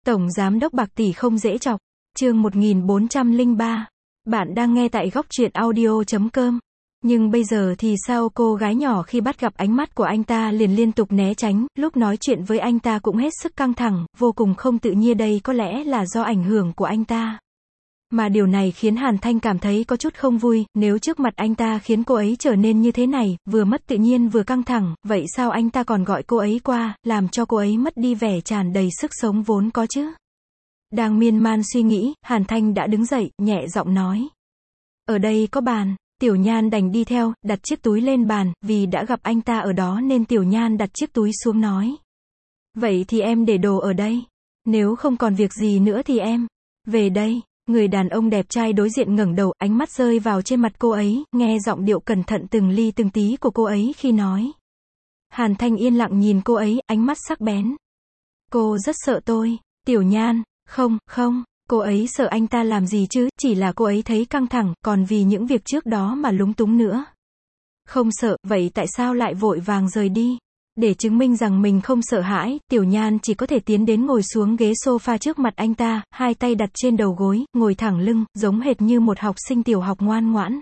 Tổng Giám đốc bạc tỷ không dễ chọc. Chương 1403. Bạn đang nghe tại góc truyện audio.com. Nhưng bây giờ thì sao, cô gái nhỏ khi bắt gặp ánh mắt của anh ta liền liên tục né tránh, lúc nói chuyện với anh ta cũng hết sức căng thẳng, vô cùng không tự nhiên, đây có lẽ là do ảnh hưởng của anh ta. Mà điều này khiến Hàn Thanh cảm thấy có chút không vui, nếu trước mặt anh ta khiến cô ấy trở nên như thế này, vừa mất tự nhiên vừa căng thẳng, vậy sao anh ta còn gọi cô ấy qua, làm cho cô ấy mất đi vẻ tràn đầy sức sống vốn có chứ? Đang miên man suy nghĩ, Hàn Thanh đã đứng dậy, nhẹ giọng nói. Ở đây có bàn. Tiểu Nhan đành đi theo, đặt chiếc túi lên bàn, vì đã gặp anh ta ở đó nên Tiểu Nhan đặt chiếc túi xuống nói. Vậy thì em để đồ ở đây. Nếu không còn việc gì nữa thì em về đây. Người đàn ông đẹp trai đối diện ngẩng đầu, ánh mắt rơi vào trên mặt cô ấy, nghe giọng điệu cẩn thận từng ly từng tí của cô ấy khi nói. Hàn Thanh yên lặng nhìn cô ấy, ánh mắt sắc bén. Cô rất sợ tôi. Tiểu Nhan, không, cô ấy sợ anh ta làm gì chứ, chỉ là cô ấy thấy căng thẳng, còn vì những việc trước đó mà lúng túng nữa. Không sợ, vậy tại sao lại vội vàng rời đi? Để chứng minh rằng mình không sợ hãi, Tiểu Nhan chỉ có thể tiến đến ngồi xuống ghế sofa trước mặt anh ta, hai tay đặt trên đầu gối, ngồi thẳng lưng, giống hệt như một học sinh tiểu học ngoan ngoãn.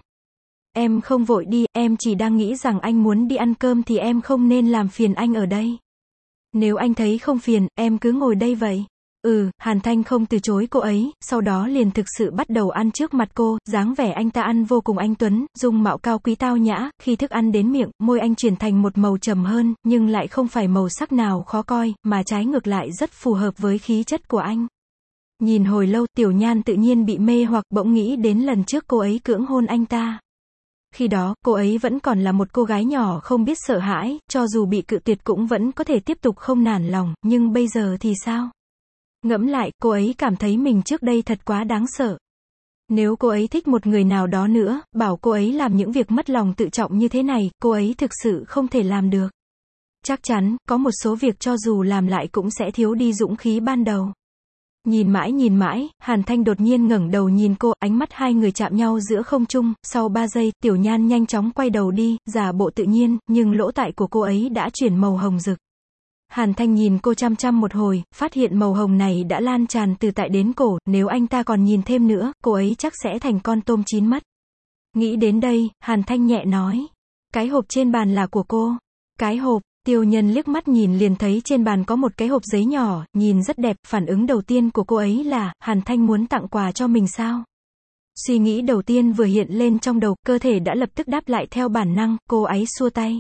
Em không vội đi, em chỉ đang nghĩ rằng anh muốn đi ăn cơm thì em không nên làm phiền anh ở đây. Nếu anh thấy không phiền, em cứ ngồi đây vậy. Hàn Thanh không từ chối cô ấy, sau đó liền thực sự bắt đầu ăn trước mặt cô, dáng vẻ anh ta ăn vô cùng anh tuấn, dung mạo cao quý tao nhã, khi thức ăn đến miệng, môi anh chuyển thành một màu trầm hơn, nhưng lại không phải màu sắc nào khó coi, mà trái ngược lại rất phù hợp với khí chất của anh. Nhìn hồi lâu, Tiểu Nhan tự nhiên bị mê hoặc, bỗng nghĩ đến lần trước cô ấy cưỡng hôn anh ta. Khi đó, cô ấy vẫn còn là một cô gái nhỏ không biết sợ hãi, cho dù bị cự tuyệt cũng vẫn có thể tiếp tục không nản lòng, nhưng bây giờ thì sao? Ngẫm lại, cô ấy cảm thấy mình trước đây thật quá đáng sợ. Nếu cô ấy thích một người nào đó nữa, bảo cô ấy làm những việc mất lòng tự trọng như thế này, cô ấy thực sự không thể làm được. Chắc chắn, có một số việc cho dù làm lại cũng sẽ thiếu đi dũng khí ban đầu. Nhìn mãi, Hàn Thanh đột nhiên ngẩng đầu nhìn cô, ánh mắt hai người chạm nhau giữa không trung, sau 3 giây, Tiểu Nhan nhanh chóng quay đầu đi, giả bộ tự nhiên, nhưng lỗ tai của cô ấy đã chuyển màu hồng rực. Hàn Thanh nhìn cô chăm chăm một hồi, phát hiện màu hồng này đã lan tràn từ tai đến cổ, nếu anh ta còn nhìn thêm nữa, cô ấy chắc sẽ thành con tôm chín mất. Nghĩ đến đây, Hàn Thanh nhẹ nói. Cái hộp trên bàn là của cô. Cái hộp, Tiêu Nhân liếc mắt nhìn liền thấy trên bàn có một cái hộp giấy nhỏ, nhìn rất đẹp, phản ứng đầu tiên của cô ấy là, Hàn Thanh muốn tặng quà cho mình sao? Suy nghĩ đầu tiên vừa hiện lên trong đầu, cơ thể đã lập tức đáp lại theo bản năng, cô ấy xua tay.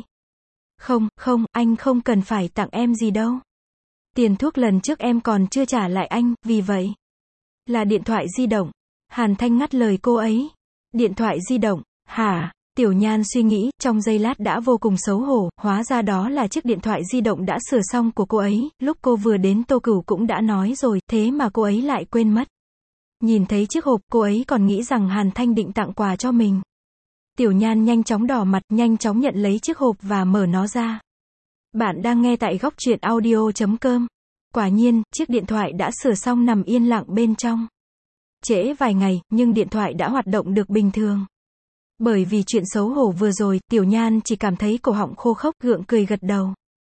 Không, anh không cần phải tặng em gì đâu. Tiền thuốc lần trước em còn chưa trả lại anh, vì vậy. Là điện thoại di động. Hàn Thanh ngắt lời cô ấy. Điện thoại di động, hả? Tiểu Nhan suy nghĩ, trong giây lát đã vô cùng xấu hổ, hóa ra đó là chiếc điện thoại di động đã sửa xong của cô ấy, lúc cô vừa đến Tô Cửu cũng đã nói rồi, thế mà cô ấy lại quên mất. Nhìn thấy chiếc hộp, cô ấy còn nghĩ rằng Hàn Thanh định tặng quà cho mình. Tiểu Nhan nhanh chóng đỏ mặt, nhanh chóng nhận lấy chiếc hộp và mở nó ra. Bạn đang nghe tại góc truyện audio.com. Quả nhiên, chiếc điện thoại đã sửa xong nằm yên lặng bên trong. Trễ vài ngày, nhưng điện thoại đã hoạt động được bình thường. Bởi vì chuyện xấu hổ vừa rồi, Tiểu Nhan chỉ cảm thấy cổ họng khô khốc, gượng cười gật đầu.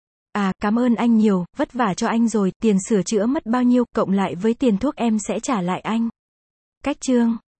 Cảm ơn anh nhiều, vất vả cho anh rồi, tiền sửa chữa mất bao nhiêu, cộng lại với tiền thuốc em sẽ trả lại anh. Cách chương